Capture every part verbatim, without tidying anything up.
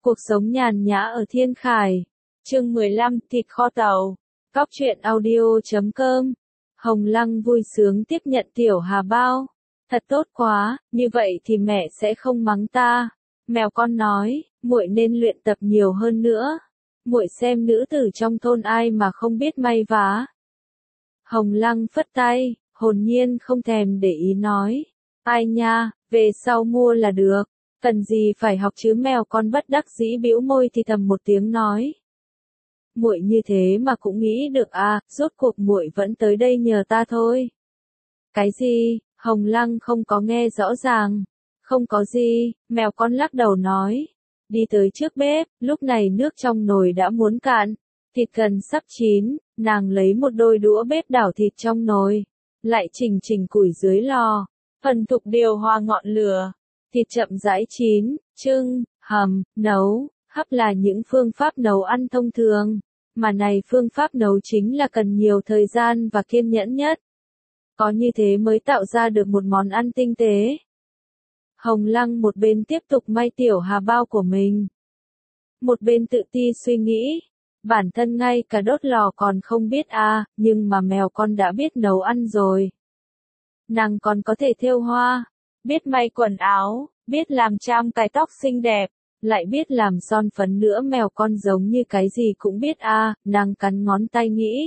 Cuộc sống nhàn nhã ở Thiên Khải. Chương mười lăm, thịt kho tàu. Cóc truyện audio chấm com. Hồng Lăng vui sướng tiếp nhận tiểu hà bao. Thật tốt quá, như vậy thì mẹ sẽ không mắng ta. Mèo con nói, muội nên luyện tập nhiều hơn nữa. Muội xem nữ tử trong thôn ai mà không biết may vá. Hồng Lăng phất tay, hồn nhiên không thèm để ý nói. Ai nha, về sau mua là được. Cần gì phải học chứ, mèo con bất đắc dĩ bĩu môi thì thầm một tiếng nói. Muội như thế mà cũng nghĩ được à, rốt cuộc muội vẫn tới đây nhờ ta thôi. Cái gì? Hồng Lăng không có nghe rõ ràng. Không có gì, mèo con lắc đầu nói. Đi tới trước bếp, lúc này nước trong nồi đã muốn cạn. Thịt gần sắp chín, nàng lấy một đôi đũa bếp đảo thịt trong nồi. Lại chỉnh chỉnh củi dưới lò. Phần thục điều hòa ngọn lửa. Thịt chậm rãi chín, trưng, hầm, nấu, hấp là những phương pháp nấu ăn thông thường. Mà này phương pháp nấu chính là cần nhiều thời gian và kiên nhẫn nhất. Có như thế mới tạo ra được một món ăn tinh tế. Hồng Lăng một bên tiếp tục may tiểu hà bao của mình. Một bên tự ti suy nghĩ. Bản thân ngay cả đốt lò còn không biết à, nhưng mà mèo con đã biết nấu ăn rồi. Nàng còn có thể thêu hoa, biết may quần áo, biết làm trang cài tóc xinh đẹp, lại biết làm son phấn nữa, mèo con giống như cái gì cũng biết à, nàng cắn ngón tay nghĩ.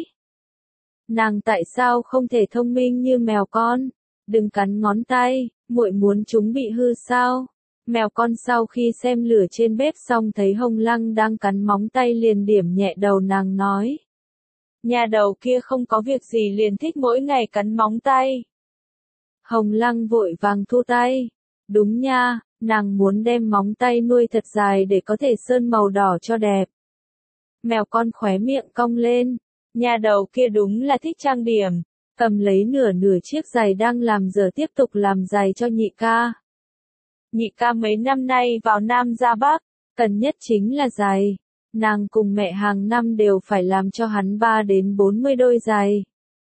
Nàng tại sao không thể thông minh như mèo con? Đừng cắn ngón tay, muội muốn chúng bị hư sao? Mèo con sau khi xem lửa trên bếp xong thấy Hồng Lăng đang cắn móng tay liền điểm nhẹ đầu nàng nói. Nhà đầu kia không có việc gì liền thích mỗi ngày cắn móng tay. Hồng Lăng vội vàng thu tay. Đúng nha, nàng muốn đem móng tay nuôi thật dài để có thể sơn màu đỏ cho đẹp. Mèo con khóe miệng cong lên. Nhà đầu kia đúng là thích trang điểm. Cầm lấy nửa nửa chiếc giày đang làm giờ tiếp tục làm giày cho nhị ca. Nhị ca mấy năm nay vào Nam ra Bắc, cần nhất chính là giày. Nàng cùng mẹ hàng năm đều phải làm cho hắn ba đến bốn mươi đôi giày.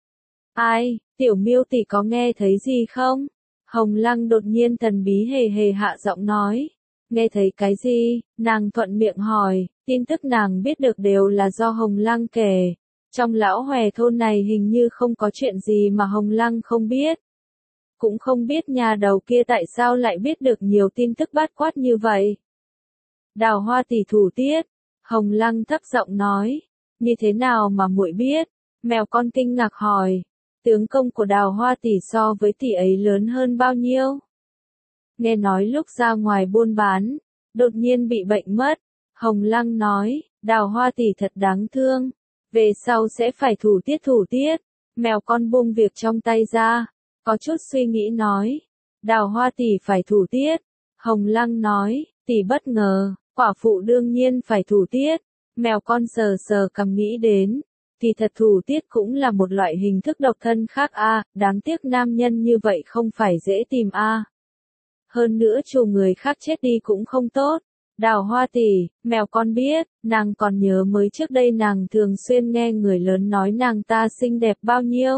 Ai, tiểu miêu tỷ có nghe thấy gì không? Hồng Lăng đột nhiên thần bí hề hề hạ giọng nói. Nghe thấy cái gì? Nàng thuận miệng hỏi, tin tức nàng biết được đều là do Hồng Lăng kể. Trong lão hòe thôn này hình như không có chuyện gì mà Hồng Lăng không biết. Cũng không biết nhà đầu kia tại sao lại biết được nhiều tin tức bát quát như vậy. Đào Hoa tỷ thủ tiết. Hồng Lăng thấp giọng nói. Như thế nào mà muội biết? Mèo con kinh ngạc hỏi. Tướng công của Đào Hoa tỷ so với tỷ ấy lớn hơn bao nhiêu? Nghe nói lúc ra ngoài buôn bán, đột nhiên bị bệnh mất. Hồng Lăng nói, Đào Hoa tỷ thật đáng thương. Về sau sẽ phải thủ tiết thủ tiết. Mèo con buông việc trong tay ra. Có chút suy nghĩ nói. Đào Hoa tỷ phải thủ tiết. Hồng Lăng nói, tỷ bất ngờ, quả phụ đương nhiên phải thủ tiết. Mèo con sờ sờ cằm nghĩ đến. Thì thật thủ tiết cũng là một loại hình thức độc thân khác a, à, đáng tiếc nam nhân như vậy không phải dễ tìm a. À. Hơn nữa chủ người khác chết đi cũng không tốt. Đào Hoa tỷ, mèo con biết, nàng còn nhớ mới trước đây nàng thường xuyên nghe người lớn nói nàng ta xinh đẹp bao nhiêu.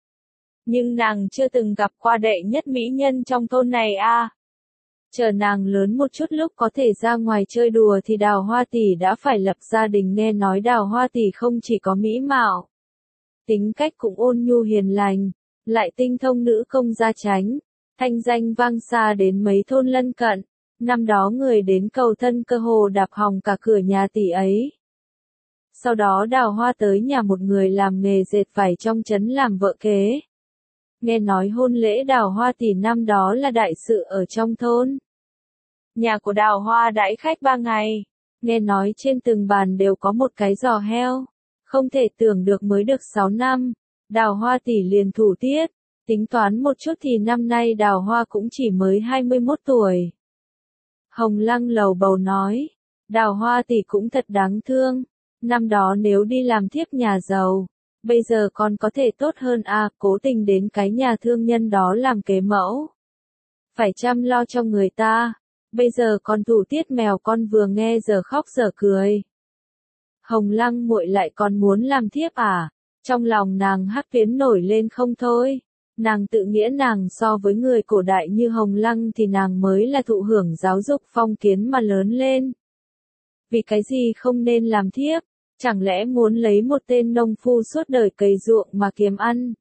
Nhưng nàng chưa từng gặp qua đệ nhất mỹ nhân trong thôn này a. À. Chờ nàng lớn một chút lúc có thể ra ngoài chơi đùa thì Đào Hoa tỷ đã phải lập gia đình, nghe nói Đào Hoa tỷ không chỉ có mỹ mạo, tính cách cũng ôn nhu hiền lành, lại tinh thông nữ công gia chánh, thanh danh vang xa đến mấy thôn lân cận. Năm đó người đến cầu thân cơ hồ đạp hỏng cả cửa nhà tỷ ấy. Sau đó Đào Hoa tới nhà một người làm nghề dệt vải trong trấn làm vợ kế. Nghe nói hôn lễ Đào Hoa tỷ năm đó là đại sự ở trong thôn. Nhà của Đào Hoa đãi khách ba ngày. Nghe nói trên từng bàn đều có một cái giò heo. Không thể tưởng được mới được sáu năm. Đào Hoa tỷ liền thủ tiết. Tính toán một chút thì năm nay Đào Hoa cũng chỉ mới hai mươi mốt tuổi. Hồng Lăng lầu bầu nói. Đào Hoa tỷ cũng thật đáng thương. Năm đó nếu đi làm thiếp nhà giàu. Bây giờ còn có thể tốt hơn à, cố tình đến cái nhà thương nhân đó làm kế mẫu. Phải chăm lo cho người ta. Bây giờ còn thủ tiết, mèo con vừa nghe giờ khóc giờ cười. Hồng Lăng muội lại còn muốn làm thiếp à? Trong lòng nàng hắc tuyến nổi lên không thôi. Nàng tự nghĩa nàng so với người cổ đại như Hồng Lăng thì nàng mới là thụ hưởng giáo dục phong kiến mà lớn lên. vì cái gì không nên làm thiếp, chẳng lẽ muốn lấy một tên nông phu suốt đời cày ruộng mà kiếm ăn.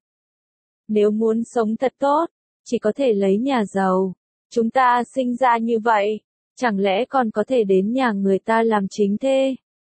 Nếu muốn sống thật tốt, chỉ có thể lấy nhà giàu. Chúng ta sinh ra như vậy, chẳng lẽ còn có thể đến nhà người ta làm chính thê?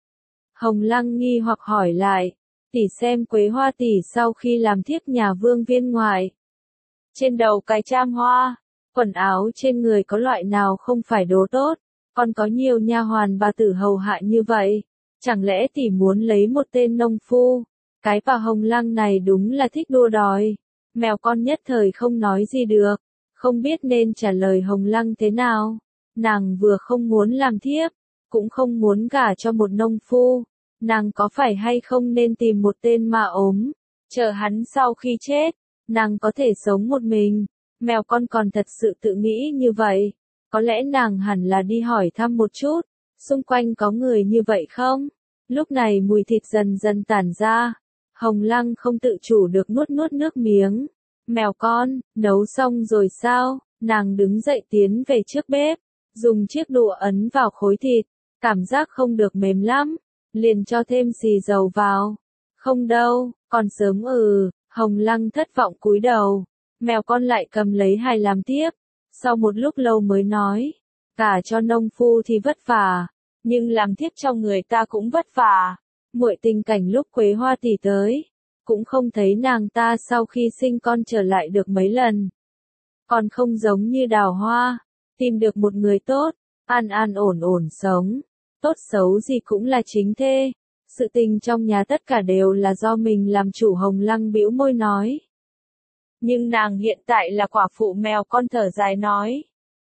Hồng Lăng nghi hoặc hỏi lại, tỷ xem Quế Hoa tỷ sau khi làm thiếp nhà vương viên ngoại. Trên đầu cài tram hoa, quần áo trên người có loại nào không phải đồ tốt, còn có nhiều nha hoàn bà tử hầu hạ như vậy. Chẳng lẽ tỷ muốn lấy một tên nông phu? Cái bà Hồng Lăng này đúng là thích đua đòi. Mèo con nhất thời không nói gì được, không biết nên trả lời Hồng Lăng thế nào. Nàng vừa không muốn làm thiếp, cũng không muốn gả cho một nông phu. Nàng có phải hay không nên tìm một tên mà ốm, chờ hắn sau khi chết, nàng có thể sống một mình. Mèo con còn thật sự tự nghĩ như vậy. Có lẽ nàng hẳn là đi hỏi thăm một chút, xung quanh có người như vậy không? Lúc này mùi thịt dần dần tản ra. Hồng Lăng không tự chủ được nuốt nuốt nước miếng. Mèo con, nấu xong rồi sao? Nàng đứng dậy tiến về trước bếp, dùng chiếc đũa ấn vào khối thịt, cảm giác không được mềm lắm, liền cho thêm xì dầu vào. Không đâu, còn sớm ừ, Hồng Lăng thất vọng cúi đầu. Mèo con lại cầm lấy hài làm tiếp, sau một lúc lâu mới nói, cả cho nông phu thì vất vả, nhưng làm thiếp cho người ta cũng vất vả. Muội tình cảnh lúc Quế Hoa tỷ tới, cũng không thấy nàng ta sau khi sinh con trở lại được mấy lần. Còn không giống như Đào Hoa, tìm được một người tốt, an an ổn ổn sống, tốt xấu gì cũng là chính thê. Sự tình trong nhà tất cả đều là do mình làm chủ. Hồng Lăng bĩu môi nói. Nhưng nàng hiện tại là quả phụ. Mèo con thở dài nói.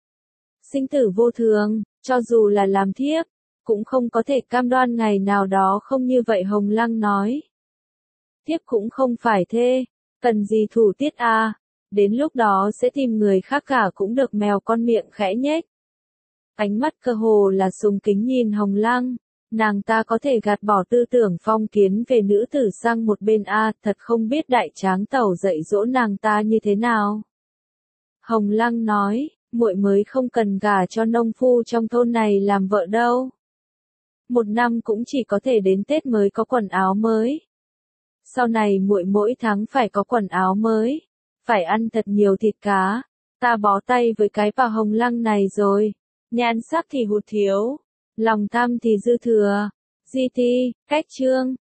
Sinh tử vô thường, cho dù là làm thiếp, cũng không có thể cam đoan ngày nào đó không như vậy. Hồng Lăng nói. Thiếp cũng không phải thê, cần gì thủ tiết à, đến lúc đó sẽ tìm người khác cả cũng được. Mèo con miệng khẽ nhếch. Ánh mắt cơ hồ là sùng kính nhìn Hồng Lăng. Nàng ta có thể gạt bỏ tư tưởng phong kiến về nữ tử sang một bên a, à, thật không biết đại tráng tẩu dạy dỗ nàng ta như thế nào. Hồng Lăng nói, muội mới không cần gả cho nông phu trong thôn này làm vợ đâu. Một năm cũng chỉ có thể đến Tết mới có quần áo mới. Sau này muội mỗi tháng phải có quần áo mới, phải ăn thật nhiều thịt cá. Ta bó tay với cái bà Hồng Lăng này rồi, nhan sắc thì hụt thiếu, lòng tham thì dư thừa. Di Ti, cách chương